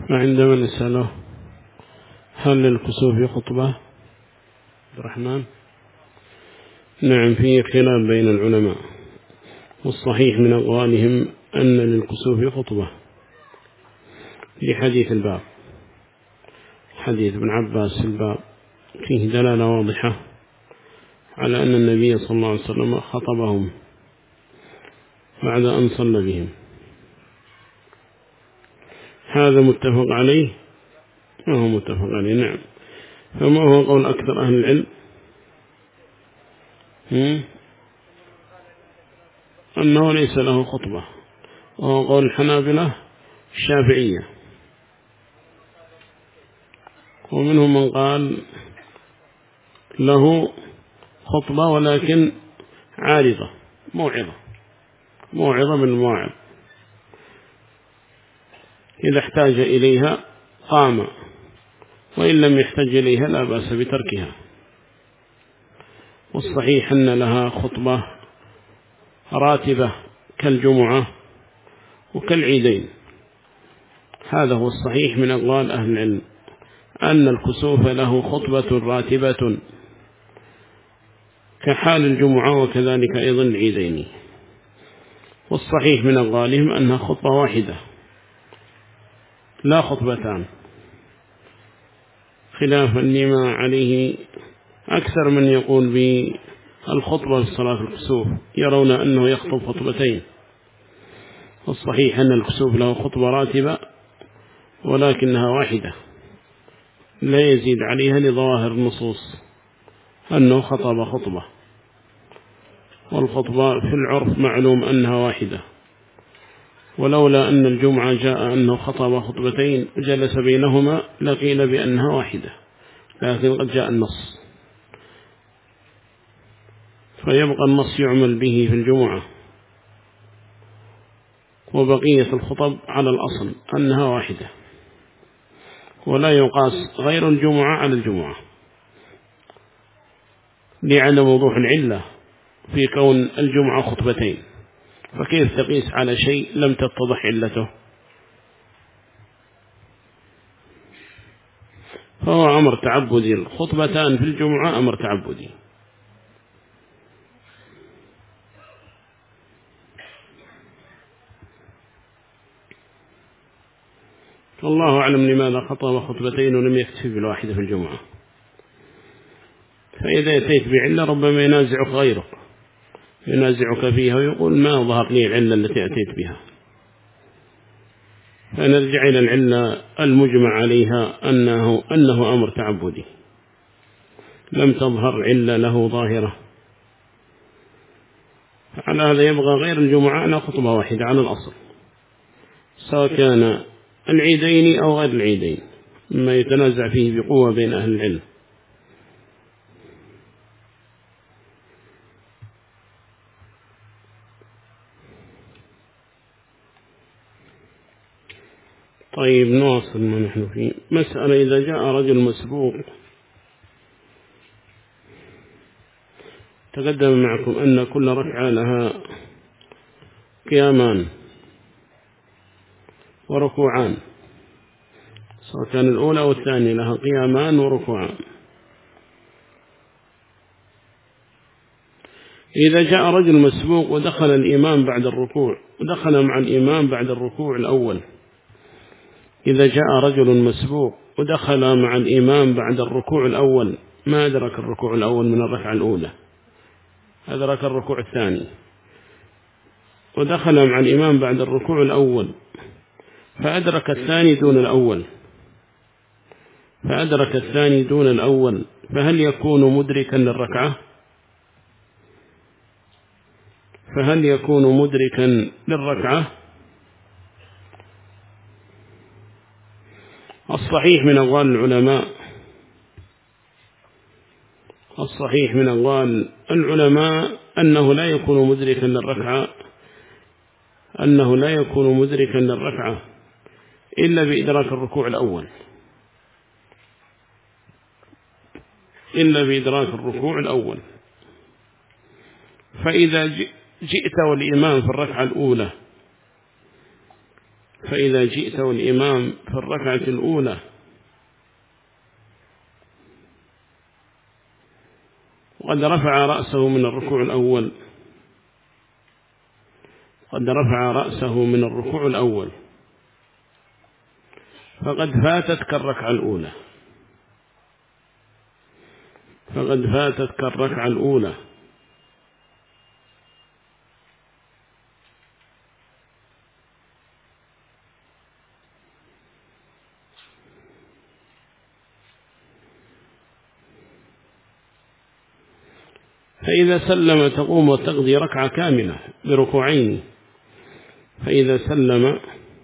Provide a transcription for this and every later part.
فعندما نسأله هل للكسوف خطبة عبد الرحمن؟ نعم، فيه خلاف بين العلماء، والصحيح من أقوالهم أن للكسوف خطبة لحديث الباب، حديث ابن عباس في الباب فيه دلالة واضحة على أن النبي صلى الله عليه وسلم خطبهم بعد أن صلى بهم. هذا متفق عليه؟ ما هو متفق عليه. نعم. فما هو قول أكثر أهل العلم؟ أنه ليس له خطبة، وهو قول الحنابلة الشافعية، ومنهم من قال له خطبة ولكن عارضة، موعظة من المواعظ، إذا احتاج إليها قام، وإن لم يحتاج إليها لا بأس بتركها. والصحيح أن لها خطبة راتبة كالجمعة وكالعيدين. هذا هو الصحيح من أقوال أهل العلم، أن الكسوف له خطبة راتبة كحال الجمعة وكذلك أيضا العيدين. والصحيح من أقوالهم أنها خطبة واحدة لا خطبتان، خلافا لما عليه أكثر من يقول بالخطبة في صلاة الكسوف، يرون أنه يخطب خطبتين. والصحيح أن الكسوف له خطبة راتبة ولكنها واحدة لا يزيد عليها لظواهر النصوص أنه خطب خطبة، والخطبة في العرف معلوم أنها واحدة، ولولا أن الجمعة جاء أنه خطب خطبتين جلس بينهما لقيل بأنها واحدة، لكن قد جاء النص، فيبقى النص يعمل به في الجمعة، وبقية الخطب على الأصل أنها واحدة، ولا يقاس غير الجمعة على الجمعة لعدم وضوح العلة في كون الجمعة خطبتين، فكيف تقيس على شيء لم تتضح علته؟ فهو أمر تعبدي، الخطبتان في الجمعة أمر تعبدي. والله أعلم لماذا خطب خطبتين ولم يكتفي بالواحدة في الجمعة. فإذا أتيت بعلة ربما ينازعك غيرك، ينازعك فيها ويقول ما ظهر لي العلة التي أتيت بها. فنرجع إلى العلة المجمع عليها أنه أمر تعبدي، لم تظهر علة له ظاهرة، على هذا يبغى غير الجمعة على خطبة واحدة على الأصل، سواء كان العيدين أو غير العيدين، مما يتنازع فيه بقوة بين أهل العلم. طيب نواصل ما نحن فيه. مسألة: إذا جاء رجل مسبوق، تقدم معكم أن كل ركعة لها قيامان وركوعان، سواء كان الأولى والثانية لها قيامان وركوعان. إذا جاء رجل مسبوق ودخل الإمام بعد الركوع، ودخل مع الإمام بعد الركوع الأول، إذا جاء رجل مسبوق ودخل مع الإمام بعد الركوع الأول، ما أدرك الركوع الأول من الركعة الأولى، أدرك الركوع الثاني، ودخل مع الإمام بعد الركوع الأول فأدرك الثاني دون الأول، فهل يكون مدركا للركعة؟ الصحيح من أقوال العلماء أنه لا يكون مدركا للركعة إلا بإدراك الركوع الأول. فإذا جئت والإمام في الركعة الأولى فإذا جئت والإمام في الركعة الأولى وقد رفع رأسه من الركوع الأول، قد رفع رأسه من الركوع الأول، فقد فاتتك الركعة الأولى، فقد فاتتك الركعة الأولى. فإذا سلم تقوم وتقضي ركعة كاملة بركوعين، فإذا سلم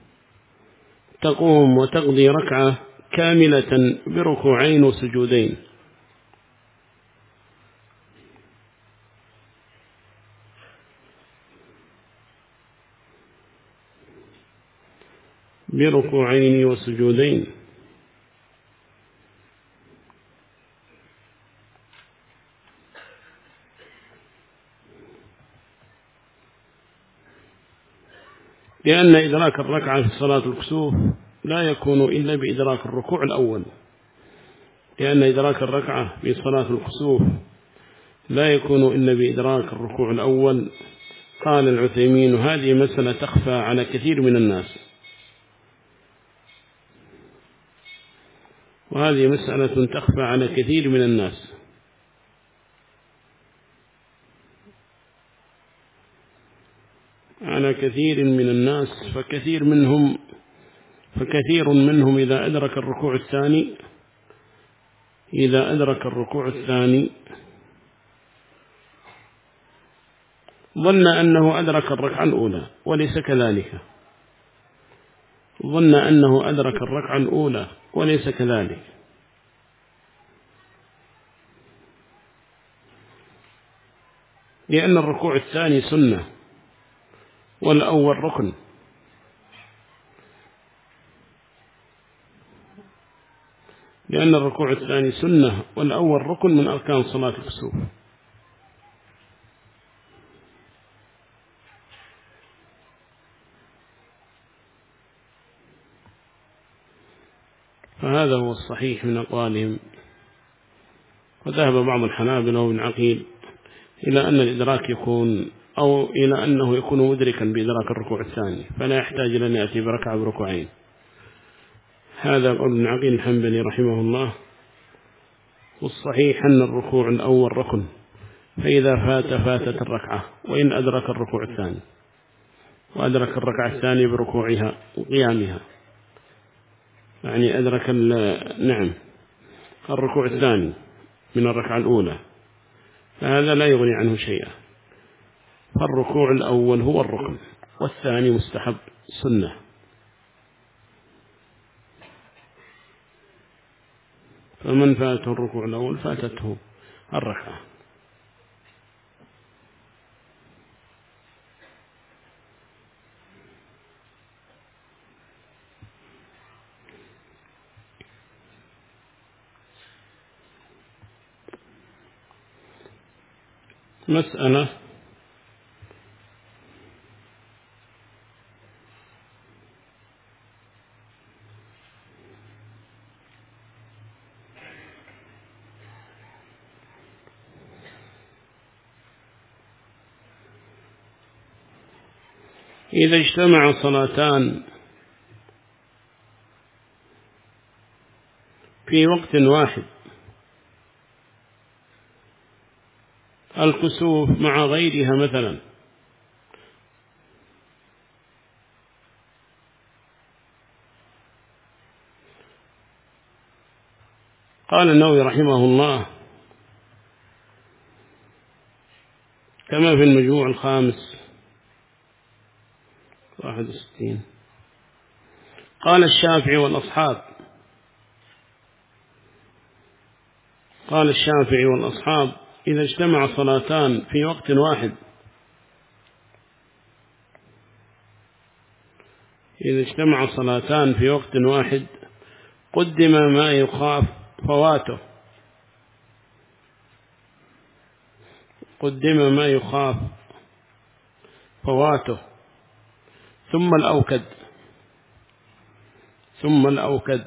تقوم وتقضي ركعة كاملة بركوعين وسجودين. بركوعين وسجودين. لأن إدراك الركعة في صلاة الكسوف لا يكون إلا بإدراك الركوع الأول، لأن إدراك الركعة في صلاة الكسوف لا يكون إلا بإدراك الركوع الأول. قال العثيمين: هذه مسألة تخفى على كثير من الناس، وهذه مسألة تخفى على كثير من الناس. على كثير من الناس، فكثير منهم إذا أدرك الركوع الثاني، إذا أدرك الركوع الثاني ظن أنه أدرك الركعة الأولى وليس كذلك، ظن أنه أدرك الركعة الأولى وليس كذلك، لأن الركوع الثاني سنة والأول ركن، لأن الركوع الثاني سنة والأول ركن من أركان صلاة الكسوف. فهذا هو الصحيح من أقوالهم. وذهب بعض الحنابلة وابن عقيل إلى أن الإدراك يكون، أو إلى أنه يكون مدركا بإدراك الركوع الثاني، فلا يحتاج لأن يأتي بركعة بركوعين. هذا قول ابن عقيل الحنبلي رحمه الله. والصحيح أن الركوع الأول ركن، فإذا فاتت الركعة، وإن أدرك الركوع الثاني، وأدرك الركعة الثانية بركوعها وقيامها، يعني أدرك الركوع الثاني من الركعة الأولى، فهذا لا يغني عنه شيئا. فالركوع الأول هو الركن، والثاني مستحب سنة. فمن فاته الركوع الأول فاتته الركعة. مسألة: إذا اجتمع صلاتان في وقت واحد، الكسوف مع غيرها مثلا، قال النووي رحمه الله كما في المجموع الخامس 61: قال الشافعي والأصحاب إذا اجتمع صلاتان في وقت واحد، إذا اجتمع صلاتان في وقت واحد قدم ما يخاف فواته، قدم ما يخاف فواته ثم الأوكد، ثم الأوكد.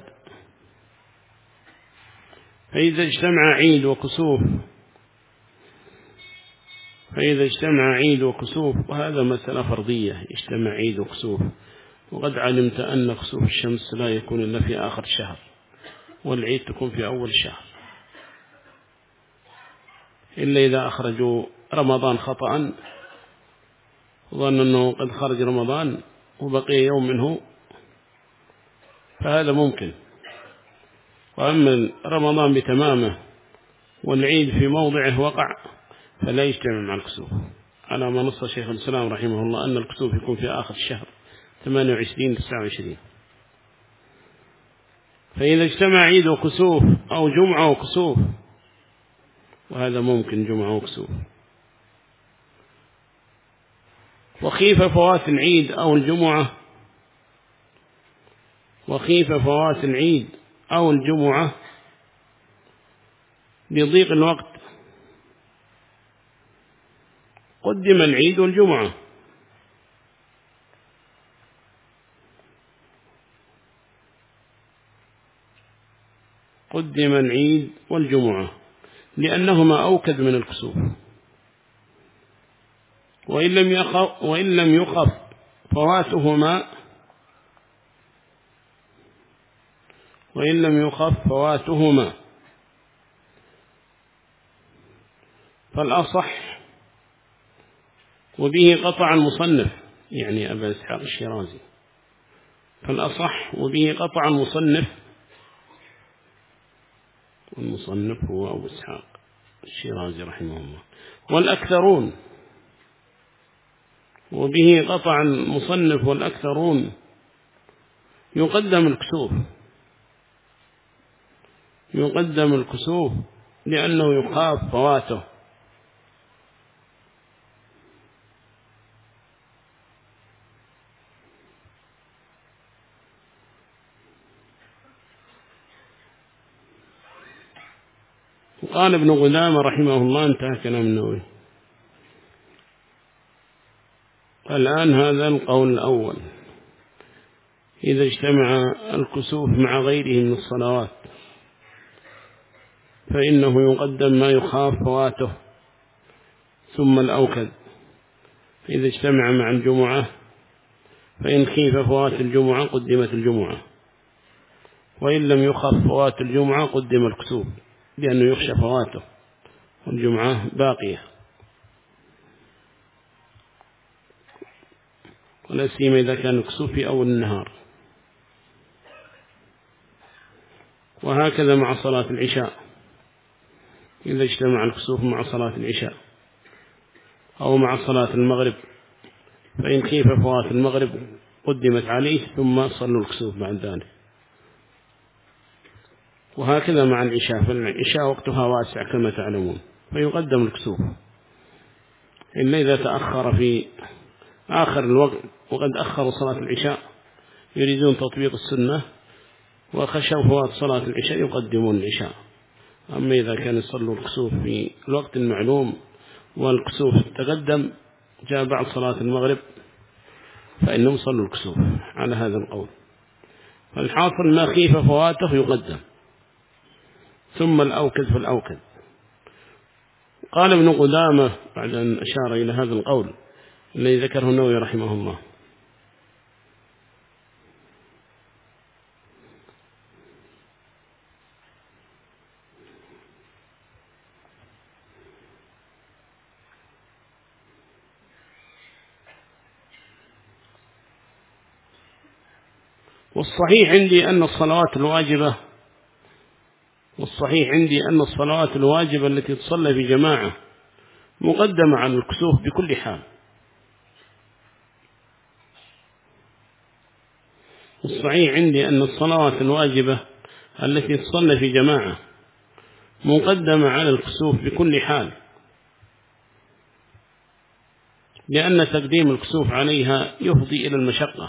فإذا اجتمع عيد وكسوف وهذا مسألة فرضية، يجتمع عيد وكسوف، وقد علمت أن كسوف الشمس لا يكون إلا في آخر الشهر، والعيد تكون في أول الشهر، إلا إذا أخرجوا رمضان خطأ ظن أنه قد خرج رمضان وبقي يوم منه، فهذا ممكن. وأما رمضان بتمامه والعيد في موضعه وقع فلا يجتمع مع الكسوف، على ما نص شيخ الإسلام رحمه الله أن الكسوف يكون في آخر الشهر 28-29. فإذا اجتمع عيد وكسوف أو جمعة وكسوف، وهذا ممكن جمعة وكسوف، وخيف فوات العيد أو الجمعة لضيق الوقت قدم العيد والجمعة، لأنهما أوكد من الكسوف. وإن لم يخف فواتهما فالأصح، وبه قطع المصنف، يعني أبا إسحاق الشيرازي، فالأصح وبه قطع المصنف، والمصنف هو أبو إسحاق الشيرازي رحمه الله، والأكثرون، وبه قطع المصنف والأكثرون يقدم الكسوف لأنه يخاف فواته. وقال ابن قدامة رحمه الله، انتهى كلام النووي. الآن هذا القول الأول، إذا اجتمع الكسوف مع غيره من الصلوات فإنه يقدم ما يخاف فواته ثم الأوكد. إذا اجتمع مع الجمعة فإن خيف فوات الجمعة قدمت الجمعة، وإن لم يخاف فوات الجمعة قدم الكسوف لأنه يخشى فواته والجمعة باقية، ولا سيما إذا كان الكسوف في أول النهار. وهكذا مع صلاة العشاء، إذا اجتمع الكسوف مع صلاة العشاء أو مع صلاة المغرب فإن خيف فوات المغرب قدمت عليه ثم صلوا الكسوف بعد ذلك. وهكذا مع العشاء، فالعشاء وقتها واسع كما تعلمون، فيقدم الكسوف إلا إذا تأخر في آخر الوقت وقد أخروا صلاة العشاء يريدون تطبيق السنة وخشوا فوات صلاة العشاء يقدمون العشاء. أما إذا كان يصلوا الكسوف في الوقت المعلوم والكسوف تقدم جاء بعد صلاة المغرب فإنهم صلوا الكسوف على هذا القول. فالحاصل ما خيف فواته يقدم ثم الأوكد فالأوكد. قال ابن قدامة بعد أن أشار إلى هذا القول الذي ذكره النووي رحمه الله: والصحيح عندي أن الصلوات الواجبة التي تصلى في جماعة مقدمة على الكسوف بكل حال. الصحيح عندي أن الصلوات الواجبة التي تصلى في جماعة مقدمة على الكسوف بكل حال، لأن تقديم الكسوف عليها يفضي إلى المشقة،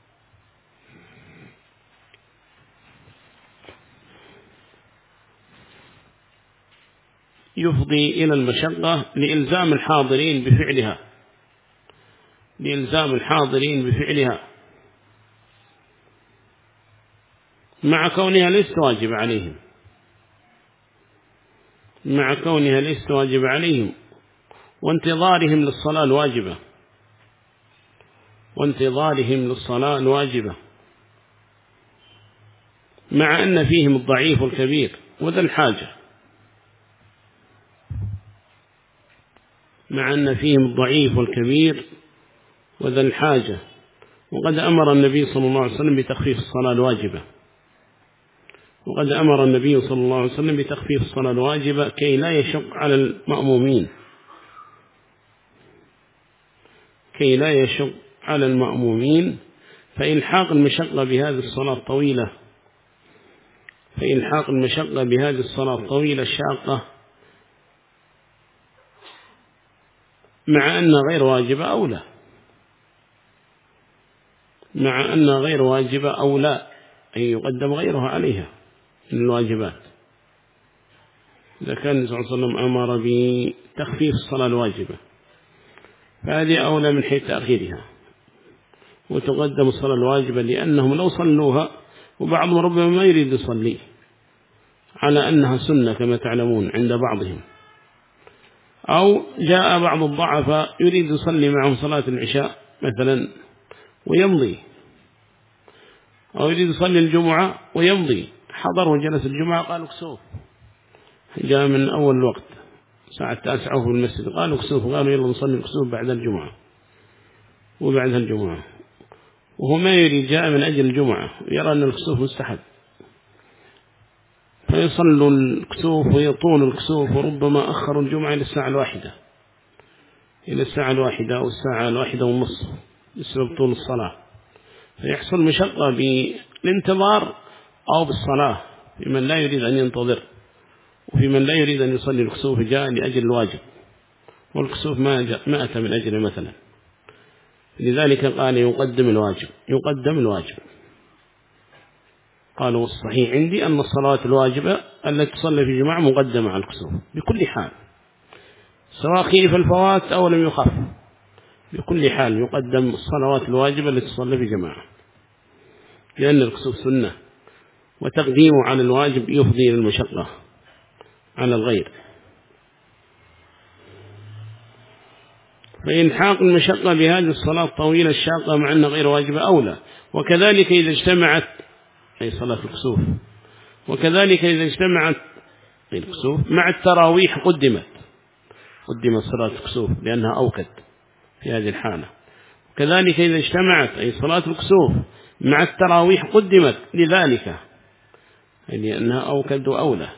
لإلزام الحاضرين بفعلها، مع كونها ليست واجب عليهم، مع كونها ليست واجب عليهم، وانتظارهم للصلاة الواجبة، وانتظارهم للصلاة الواجبة، مع أن فيهم الضعيف والكبير وذا الحاجة، مع أن فيهم الضعيف والكبير وذا الحاجة. وقد أمر النبي صلى الله عليه وسلم بتخفيف الصلاة الواجبة، وقد أمر النبي صلى الله عليه وسلم بتخفيف الصلاة الواجبة كي لا يشق على المأمومين، كي لا يشق على المأمومين. فإلحاق المشقة بهذه الصلاة الطويلة، فإلحاق المشقة بهذه الصلاة الطويلة الشاقة مع أن غير واجبة أو لا، مع أن غير واجبة أو لا، أي يقدم غيرها عليها من الواجبات. إذا كان النبي صلى الله عليه وسلم أمر بتخفيف الصلاة الواجبة فهذه أولى من حيث تأخيرها، وتقدم الصلاة الواجبة لأنهم لو صلوها، وبعضهم ربما ما يريد يصلي على أنها سنة كما تعلمون عند بعضهم، أو جاء بعض الضعفاء يريد يصلي معهم صلاة العشاء مثلا ويمضي، أو يريد يصلي الجمعة ويمضي، حضر وجلس الجمعة قالوا كسوف، جاء من أول الوقت الساعة 9 في المسجد قالوا كسوف، قالوا يلا نصلي الكسوف بعد الجمعة وبعدها الجمعة، وهو ما يريد، جاء من أجل الجمعة يرى أن الكسوف مستحب، فيصلوا الكسوف ويطول الكسوف، وربما أخروا الجمعة إلى الساعة 1، إلى الساعة 1 أو الساعة 1:30 بسبب طول الصلاة، فيحصل مشقة بالانتظار أو بالصلاة في من لا يريد أن ينتظر، وفي من لا يريد أن يصلي الكسوف جاء لأجل الواجب، والكسوف ما أتى من أجل مثلا، لذلك قال يقدم الواجب، يقدم الواجب. قالوا الصحيح عندي أن الصلاة الواجبة التي تصلي في جماعة مقدمة على الكسوف بكل حال، سواء خيف الفوات أو لم يخف، بكل حال يقدم الصلوات الواجبة التي تصلي في جماعة، لأن الكسوف سنة، وتقديمه على الواجب يفضي للمشقة على الغير. فإلحاق المشقة بهذه الصلاة الطويلة الشاقة مع أنها غير واجبة أولى. وكذلك إذا اجتمعت، أي صلاة الكسوف، وكذلك إذا اجتمعت الكسوف مع التراويح قدمت صلاة الكسوف لأنها أوكد في هذه الحالة. وكذلك إذا اجتمعت أي صلاة الكسوف مع التراويح قدمت لذلك، لأنها أوكد وأولى.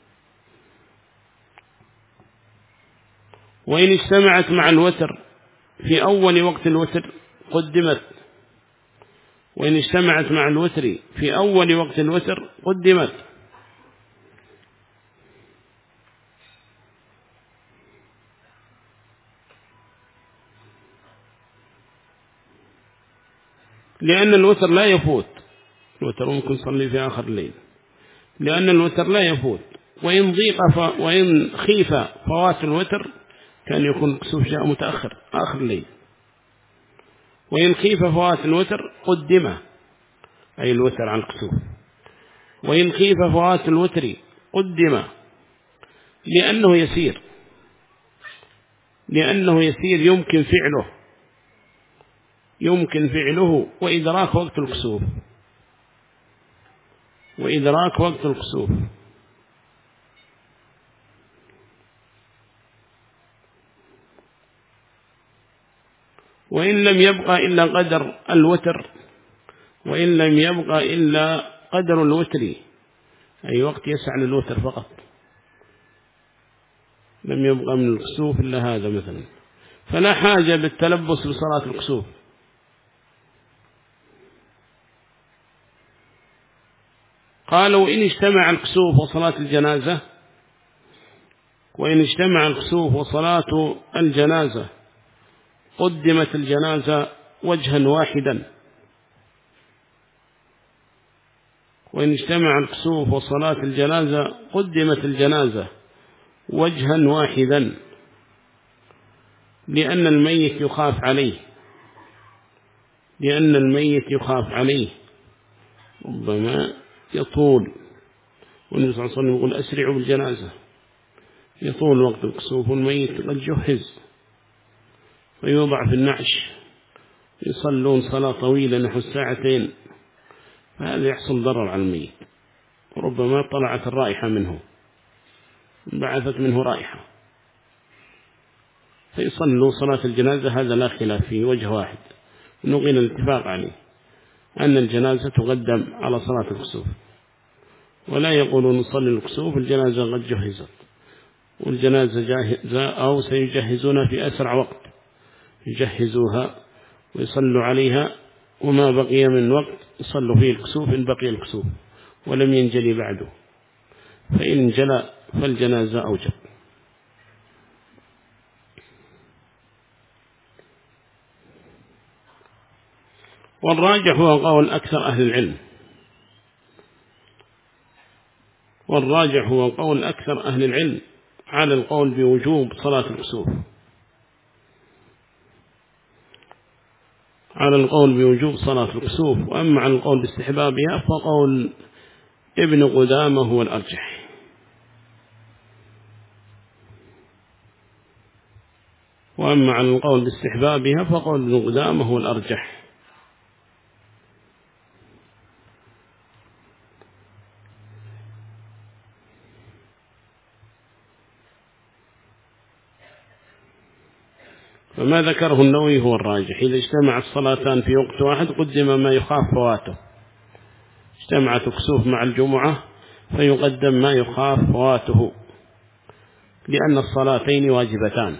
وإن اجتمعت مع الوتر في أول وقت الوتر قدمت، وإن اجتمعت مع الوتر في أول وقت الوتر قدمت. لأن الوتر لا يفوت، الوتر ممكن نصلي في آخر الليل، لأن الوتر لا يفوت، وإن خيف فوات الوتر كان يكون الكسوف جاء متأخر آخر الليل، وإن خيف فوات الوتر قدم أي الوتر عن الكسوف، وإن خيف فوات الوتر قدم لأنه يسير، يمكن فعله وإدراك وقت الكسوف، وإن لم يبقى إلا قدر الوتر، أي وقت يسع للوتر فقط، لم يبقى من الكسوف إلا هذا مثلا، فلا حاجة بالتلبس بصلاة الكسوف. قالوا وإن اجتمع الكسوف وصلاة الجنازة قدمت الجنازة وجها واحدا. وإن اجتمع الكسوف وصلاة الجنازة قدمت الجنازة وجها واحدا، لأن الميت يخاف عليه، ربما يطول، والنبي صلى الله عليه وسلم يقول أسرعوا بالجنازة، يطول وقت الكسوف والميت قد جهز، ويوضع في النعش، يصلون صلاة طويلة نحو ساعتين، فهذا يحصل ضرر على الميت، وربما طلعت الرائحة منه، بعثت منه رائحة، فيصلوا صلاة الجنازة. هذا لا خلاف فيه، وجه واحد نقل الاتفاق عليه أن الجنازة تقدم على صلاة الكسوف، ولا يقولون نصلي الكسوف الجنازة قد جهزت، والجنازة جاهزة أو سيجهزون في أسرع وقت، يجهزوها ويصلوا عليها، وما بقي من وقت يصلوا فيه الكسوف إن بقي الكسوف ولم ينجلي بعده، فإن جلى فالجنازة أوجب. والراجح هو قول أكثر أهل العلم، والراجح هو قول أكثر أهل العلم على القول بوجوب صلاة الكسوف، على القول بوجوب صلاة الكسوف. وأما عن القول باستحبابها فقول ابن قدامة هو الأرجح. وأما عن القول باستحبابها فقول ابن قدامة هو الأرجح. فما ذكره النووي هو الراجح، إذا اجتمع الصلاتان في وقت واحد قدم ما يخاف فواته، اجتمعت الكسوف مع الجمعة فيقدم ما يخاف فواته، لأن الصلاتين واجبتان،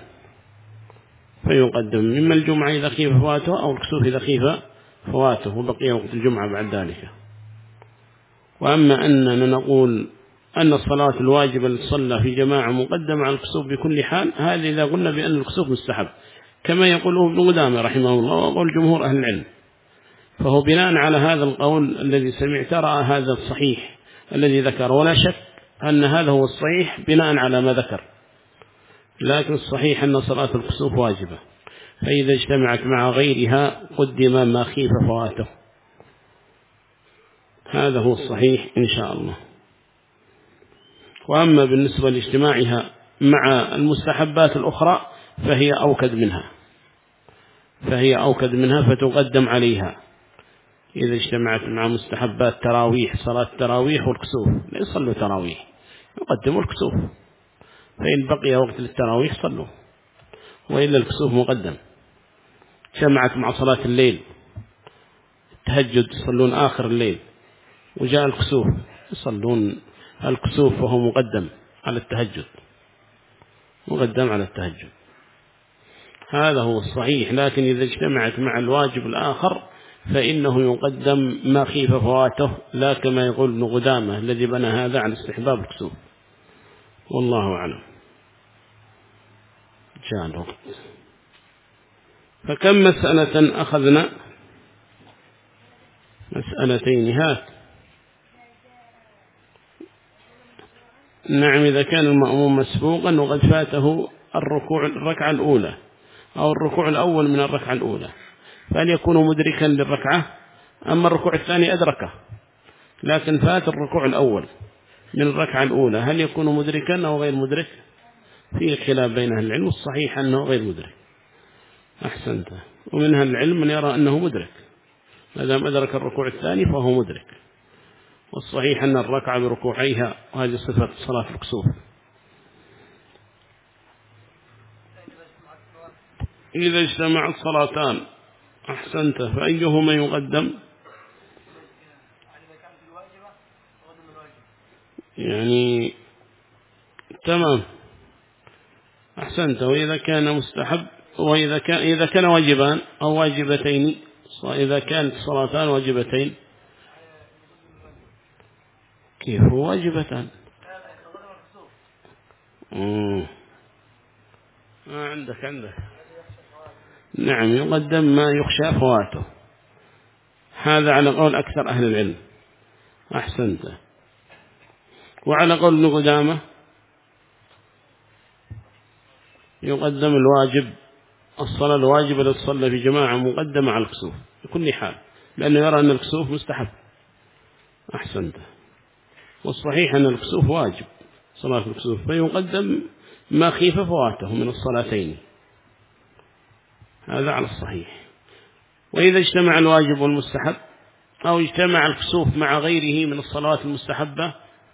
فيقدم مما الجمعة إذا خيف فواته أو الكسوف إذا خيف فواته، وبقي وقت الجمعة بعد ذلك. وأما أننا نقول أن الصلاة الواجبة اللي تصلى في جماعة مقدمة على الكسوف بكل حال، هذا إذا قلنا بأن الكسوف مستحب كما يقوله ابن قدامة رحمه الله وقول جمهور أهل العلم، فهو بناء على هذا القول الذي سمعت رأى هذا الصحيح الذي ذكر، ولا شك أن هذا هو الصحيح بناء على ما ذكر، لكن الصحيح أن صلاة الكسوف واجبة، فإذا اجتمعت مع غيرها قدم ما خيف فواته، هذا هو الصحيح إن شاء الله. وأما بالنسبة لاجتماعها مع المستحبات الأخرى فهي أوكد منها فتقدم عليها. إذا اجتمعت مع مستحبات تراويح، صلاة تراويح والكسوف، لا يصلوا تراويح، يقدموا الكسوف، فإن بقي وقت للتراويح صلوا، وإلا الكسوف مقدم. اجتمعت مع صلاة الليل التهجد يصلون آخر الليل، وجاء الكسوف يصلون الكسوف وهو مقدم على التهجد، مقدم على التهجد، هذا هو الصحيح. لكن إذا اجتمعت مع الواجب الآخر فإنه يقدم ما خيف فواته، لا كما يقول ابن قدامة الذي بنى هذا عن استحباب الكسوف، والله أعلم. جاء الوقت. فكم مسألة أخذنا؟ مسألتين. هات. نعم، إذا كان المأموم مسبوقا وقد فاته الركعة الأولى أو الركوع الأول من الركعة الأولى، فهل يكون مدركا للركعة؟ أما الركوع الثاني أدركه لكن فات الركوع الأول من الركعة الأولى، هل يكون مدركا أو غير مدرك؟ فيه خلاف بين أهل العلم، والصحيح أنه غير مدرك. أحسنت. ومن أهل العلم من يرى أنه مدرك، ما دام أدرك الركوع الثاني فهو مدرك، والصحيح أن الركعة بركوعيها، وهذه صفة صلاة الكسوف. إذا اجتمعت صلاتان، أحسنت، فأيهما يقدم؟ يعني تمام، أحسنت. وإذا كان مستحب، إذا كان واجبان أو واجبتين، إذا كانت صلاتان واجبتين كيف هو واجبتان؟ عندك نعم، يقدم ما يخشى فواته، هذا على قول أكثر أهل العلم. أحسنت. وعلى قول ابن قدامة يقدم الواجب، الصلاة الواجبة التي تصلى في جماعة مقدمة على الكسوف بكل حال، لأنه يرى أن الكسوف مستحب. أحسنت. والصحيح أن الكسوف واجب صلاة الكسوف، فيقدم ما خيف فواته من الصلاتين، هذا على الصحيح. وإذا اجتمع الواجب والمستحب أو اجتمع الكسوف مع غيره من الصلوات المستحبة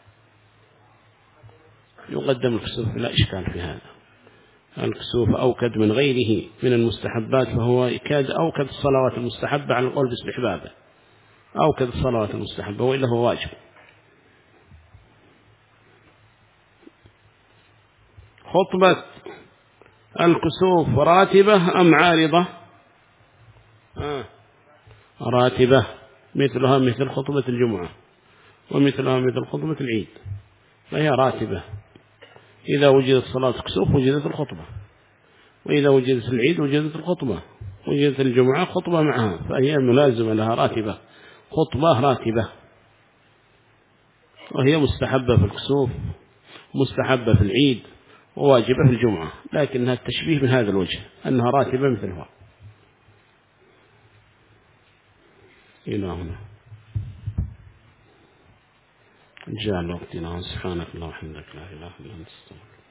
يقدم الكسوف، لا إشكال في هذا. الكسوف أوكد من غيره من المستحبات، فهو يكاد أوكد الصلوات المستحبة على القول باستحبابه، أوكد الصلوات المستحبة، وإلا هو واجب. خطبة الكسوف راتبة أم عارضة؟ راتبة، مثلها مثل خطبة الجمعة ومثلها مثل خطبة العيد، فهي راتبة. إذا وجدت صلاة كسوف وجدت الخطبة، وإذا وجدت العيد وجدت الخطبة، وجدت الجمعة خطبة معها، فهي ملازمة لها راتبة، خطبة راتبة. وهي مستحبة في الكسوف، مستحبة في العيد، وواجبة في الجمعة، لكنها التشبيه من هذا الوجه أنها راتبة مثلها. إلى هنا جاء الوقت. سبحانك اللهم وبحمدك، لا إله إلا أنت.